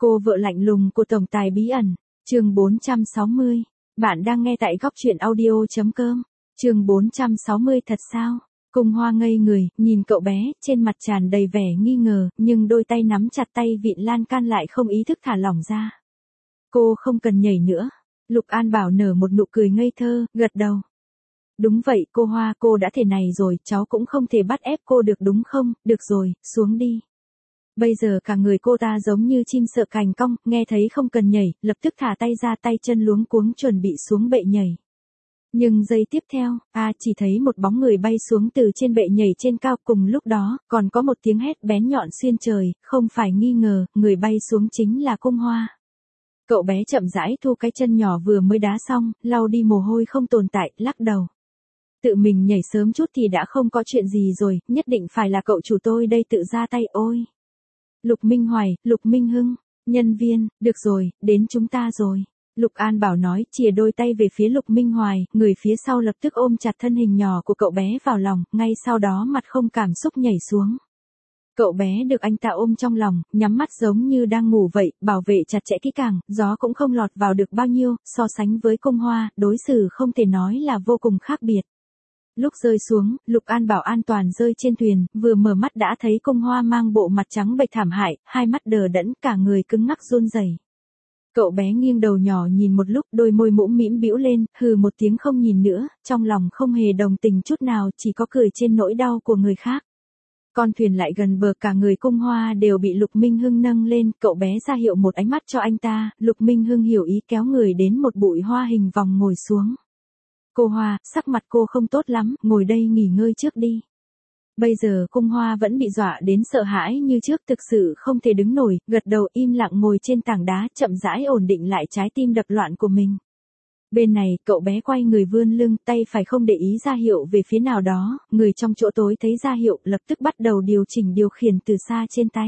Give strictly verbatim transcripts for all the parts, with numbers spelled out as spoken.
Cô vợ lạnh lùng của tổng tài bí ẩn, chương bốn trăm sáu mươi. Bạn đang nghe tại góc truyện audio.com. Chương bốn trăm sáu mươi thật sao? Cung Hoa ngây người, nhìn cậu bé, trên mặt tràn đầy vẻ nghi ngờ, nhưng đôi tay nắm chặt tay vịn lan can lại không ý thức thả lỏng ra. Cô không cần nhảy nữa. Lục An Bảo nở một nụ cười ngây thơ, gật đầu. Đúng vậy, cô Hoa, cô đã thể này rồi, cháu cũng không thể bắt ép cô được đúng không? Được rồi, xuống đi. Bây giờ cả người cô ta giống như chim sợ cành cong, nghe thấy không cần nhảy, lập tức thả tay ra, tay chân luống cuống chuẩn bị xuống bệ nhảy. Nhưng giây tiếp theo, a chỉ thấy một bóng người bay xuống từ trên bệ nhảy trên cao, cùng lúc đó, còn có một tiếng hét bén nhọn xuyên trời, không phải nghi ngờ, người bay xuống chính là Cung Hoa. Cậu bé chậm rãi thu cái chân nhỏ vừa mới đá xong, lau đi mồ hôi không tồn tại, lắc đầu. Tự mình nhảy sớm chút thì đã không có chuyện gì rồi, nhất định phải là cậu chủ tôi đây tự ra tay ôi. Lục Minh Hoài, Lục Minh Hưng, nhân viên, được rồi, đến chúng ta rồi. Lục An Bảo nói, chìa đôi tay về phía Lục Minh Hoài, người phía sau lập tức ôm chặt thân hình nhỏ của cậu bé vào lòng, ngay sau đó mặt không cảm xúc nhảy xuống. Cậu bé được anh ta ôm trong lòng, nhắm mắt giống như đang ngủ vậy, bảo vệ chặt chẽ kỹ càng, gió cũng không lọt vào được bao nhiêu, so sánh với Cung Hoa, đối xử không thể nói là vô cùng khác biệt. Lúc rơi xuống, Lục An Bảo an toàn rơi trên thuyền, vừa mở mắt đã thấy Cung Hoa mang bộ mặt trắng bệch thảm hại, hai mắt đờ đẫn, cả người cứng ngắc run rẩy. Cậu bé nghiêng đầu nhỏ nhìn một lúc, đôi môi mũm mĩm bĩu lên, hừ một tiếng không nhìn nữa, trong lòng không hề đồng tình chút nào, chỉ có cười trên nỗi đau của người khác. Con thuyền lại gần bờ, cả người Cung Hoa đều bị Lục Minh Hưng nâng lên, cậu bé ra hiệu một ánh mắt cho anh ta, Lục Minh Hưng hiểu ý kéo người đến một bụi hoa hình vòng ngồi xuống. Cô Hoa, sắc mặt cô không tốt lắm, ngồi đây nghỉ ngơi trước đi. Bây giờ Cung Hoa vẫn bị dọa đến sợ hãi như trước, thực sự không thể đứng nổi, gật đầu im lặng ngồi trên tảng đá, chậm rãi ổn định lại trái tim đập loạn của mình. Bên này, cậu bé quay người vươn lưng, tay phải không để ý ra hiệu về phía nào đó, người trong chỗ tối thấy ra hiệu, lập tức bắt đầu điều chỉnh điều khiển từ xa trên tay.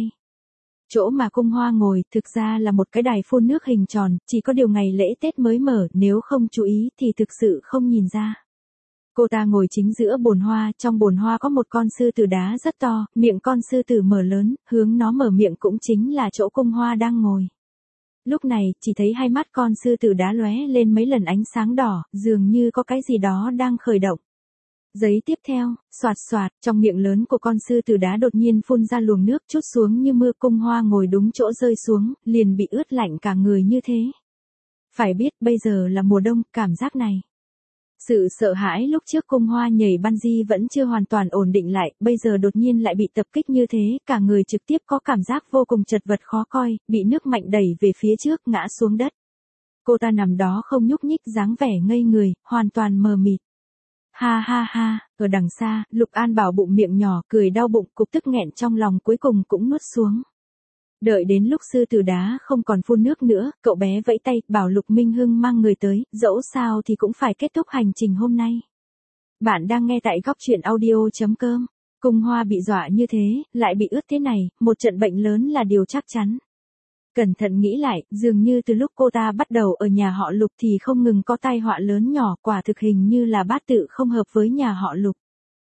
Chỗ mà Cung Hoa ngồi, thực ra là một cái đài phun nước hình tròn, chỉ có điều ngày lễ Tết mới mở, nếu không chú ý thì thực sự không nhìn ra. Cô ta ngồi chính giữa bồn hoa, trong bồn hoa có một con sư tử đá rất to, miệng con sư tử mở lớn, hướng nó mở miệng cũng chính là chỗ Cung Hoa đang ngồi. Lúc này, chỉ thấy hai mắt con sư tử đá lóe lên mấy lần ánh sáng đỏ, dường như có cái gì đó đang khởi động. Giấy tiếp theo, xoạt xoạt, trong miệng lớn của con sư tử đá đột nhiên phun ra luồng nước chút xuống như mưa. Cung Hoa ngồi đúng chỗ rơi xuống, liền bị ướt lạnh cả người như thế. Phải biết bây giờ là mùa đông, cảm giác này. Sự sợ hãi lúc trước Cung Hoa nhảy bungee vẫn chưa hoàn toàn ổn định lại, bây giờ đột nhiên lại bị tập kích như thế, cả người trực tiếp có cảm giác vô cùng chật vật khó coi, bị nước mạnh đẩy về phía trước, ngã xuống đất. Cô ta nằm đó không nhúc nhích, dáng vẻ ngây người, hoàn toàn mờ mịt. Ha ha ha, ở đằng xa, Lục An Bảo bụng miệng nhỏ, cười đau bụng, cục tức nghẹn trong lòng cuối cùng cũng nuốt xuống. Đợi đến lúc sư tử đá không còn phun nước nữa, cậu bé vẫy tay, bảo Lục Minh Hưng mang người tới, dẫu sao thì cũng phải kết thúc hành trình hôm nay. Bạn đang nghe tại góc truyện audio.com. Cung Hoa bị dọa như thế, lại bị ướt thế này, một trận bệnh lớn là điều chắc chắn. Cẩn thận nghĩ lại, dường như từ lúc cô ta bắt đầu ở nhà họ Lục thì không ngừng có tai họa lớn nhỏ, quả thực hình như là bát tự không hợp với nhà họ Lục.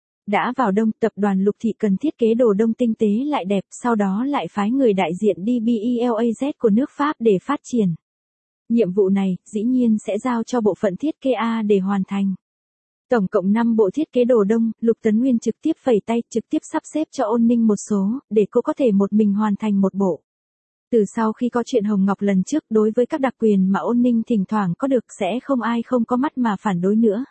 Đã vào đông, tập đoàn Lục Thị cần thiết kế đồ đông tinh tế lại đẹp, sau đó lại phái người đại diện đi Belaz của nước Pháp để phát triển. Nhiệm vụ này, dĩ nhiên sẽ giao cho bộ phận thiết kế A để hoàn thành. Tổng cộng năm bộ thiết kế đồ đông, Lục Tấn Nguyên trực tiếp phẩy tay, trực tiếp sắp xếp cho Ôn Ninh một số, để cô có thể một mình hoàn thành một bộ. Từ sau khi có chuyện Hồng Ngọc lần trước, đối với các đặc quyền mà Ôn Ninh thỉnh thoảng có được sẽ không ai không có mắt mà phản đối nữa.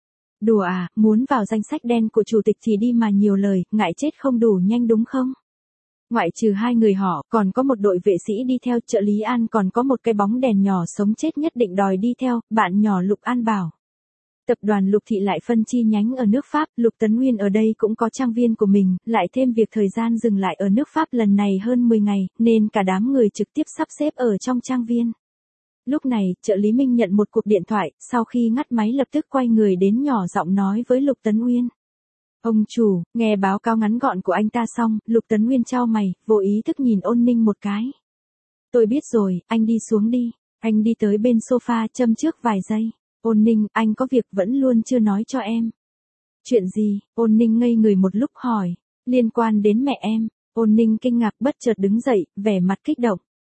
Đùa à, muốn vào danh sách đen của chủ tịch thì đi mà nhiều lời, ngại chết không đủ nhanh đúng không? Ngoại trừ hai người họ, còn có một đội vệ sĩ đi theo, trợ lý An còn có một cái bóng đèn nhỏ sống chết nhất định đòi đi theo, bạn nhỏ Lục An Bảo. Tập đoàn Lục Thị lại phân chi nhánh ở nước Pháp, Lục Tấn Nguyên ở đây cũng có trang viên của mình, lại thêm việc thời gian dừng lại ở nước Pháp lần này hơn mười ngày, nên cả đám người trực tiếp sắp xếp ở trong trang viên. Lúc này, trợ lý Minh nhận một cuộc điện thoại, sau khi ngắt máy lập tức quay người đến nhỏ giọng nói với Lục Tấn Nguyên. Ông chủ, nghe báo cáo ngắn gọn của anh ta xong, Lục Tấn Nguyên chau mày, vô ý thức nhìn Ôn Ninh một cái. Tôi biết rồi, anh đi xuống đi. Anh đi tới bên sofa châm trước vài giây. Ôn Ninh, anh có việc vẫn luôn chưa nói cho em. Chuyện gì? Ôn Ninh ngây người một lúc hỏi. Liên quan đến mẹ em. Ôn Ninh kinh ngạc bất chợt đứng dậy, vẻ mặt kích động.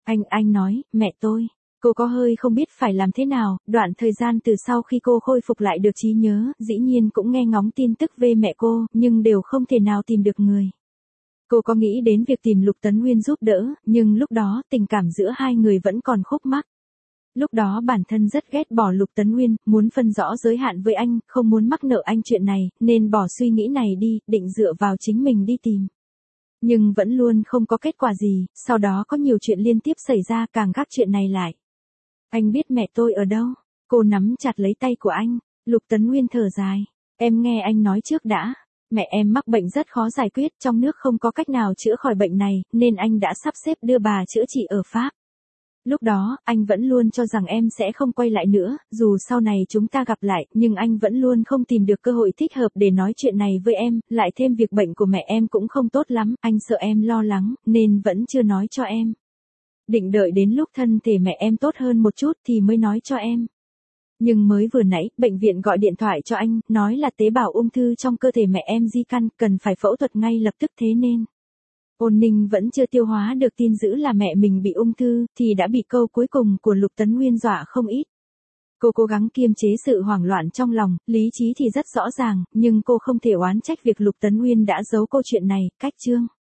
Anh, anh nói, mẹ tôi. Cô có hơi không biết phải làm thế nào, đoạn thời gian từ sau khi cô khôi phục lại được trí nhớ, dĩ nhiên cũng nghe ngóng tin tức về mẹ cô, nhưng đều không thể nào tìm được người. Cô có nghĩ đến việc tìm Lục Tấn Nguyên giúp đỡ, nhưng lúc đó tình cảm giữa hai người vẫn còn khúc mắc. Lúc đó bản thân rất ghét bỏ Lục Tấn Nguyên, muốn phân rõ giới hạn với anh, không muốn mắc nợ anh chuyện này, nên bỏ suy nghĩ này đi, định dựa vào chính mình đi tìm. Nhưng vẫn luôn không có kết quả gì, sau đó có nhiều chuyện liên tiếp xảy ra càng gác chuyện này lại. Anh biết mẹ tôi ở đâu? Cô nắm chặt lấy tay của anh, Lục Tấn Nguyên thở dài. Em nghe anh nói trước đã. Mẹ em mắc bệnh rất khó giải quyết, trong nước không có cách nào chữa khỏi bệnh này, nên anh đã sắp xếp đưa bà chữa trị ở Pháp. Lúc đó, anh vẫn luôn cho rằng em sẽ không quay lại nữa, dù sau này chúng ta gặp lại, nhưng anh vẫn luôn không tìm được cơ hội thích hợp để nói chuyện này với em, lại thêm việc bệnh của mẹ em cũng không tốt lắm, anh sợ em lo lắng, nên vẫn chưa nói cho em. Định đợi đến lúc thân thể mẹ em tốt hơn một chút thì mới nói cho em. Nhưng mới vừa nãy, bệnh viện gọi điện thoại cho anh, nói là tế bào ung thư trong cơ thể mẹ em di căn, cần phải phẫu thuật ngay lập tức thế nên. Ôn Ninh vẫn chưa tiêu hóa được tin dữ là mẹ mình bị ung thư, thì đã bị câu cuối cùng của Lục Tấn Nguyên dọa không ít. Cô cố gắng kiềm chế sự hoảng loạn trong lòng, lý trí thì rất rõ ràng, nhưng cô không thể oán trách việc Lục Tấn Nguyên đã giấu câu chuyện này, cách chương.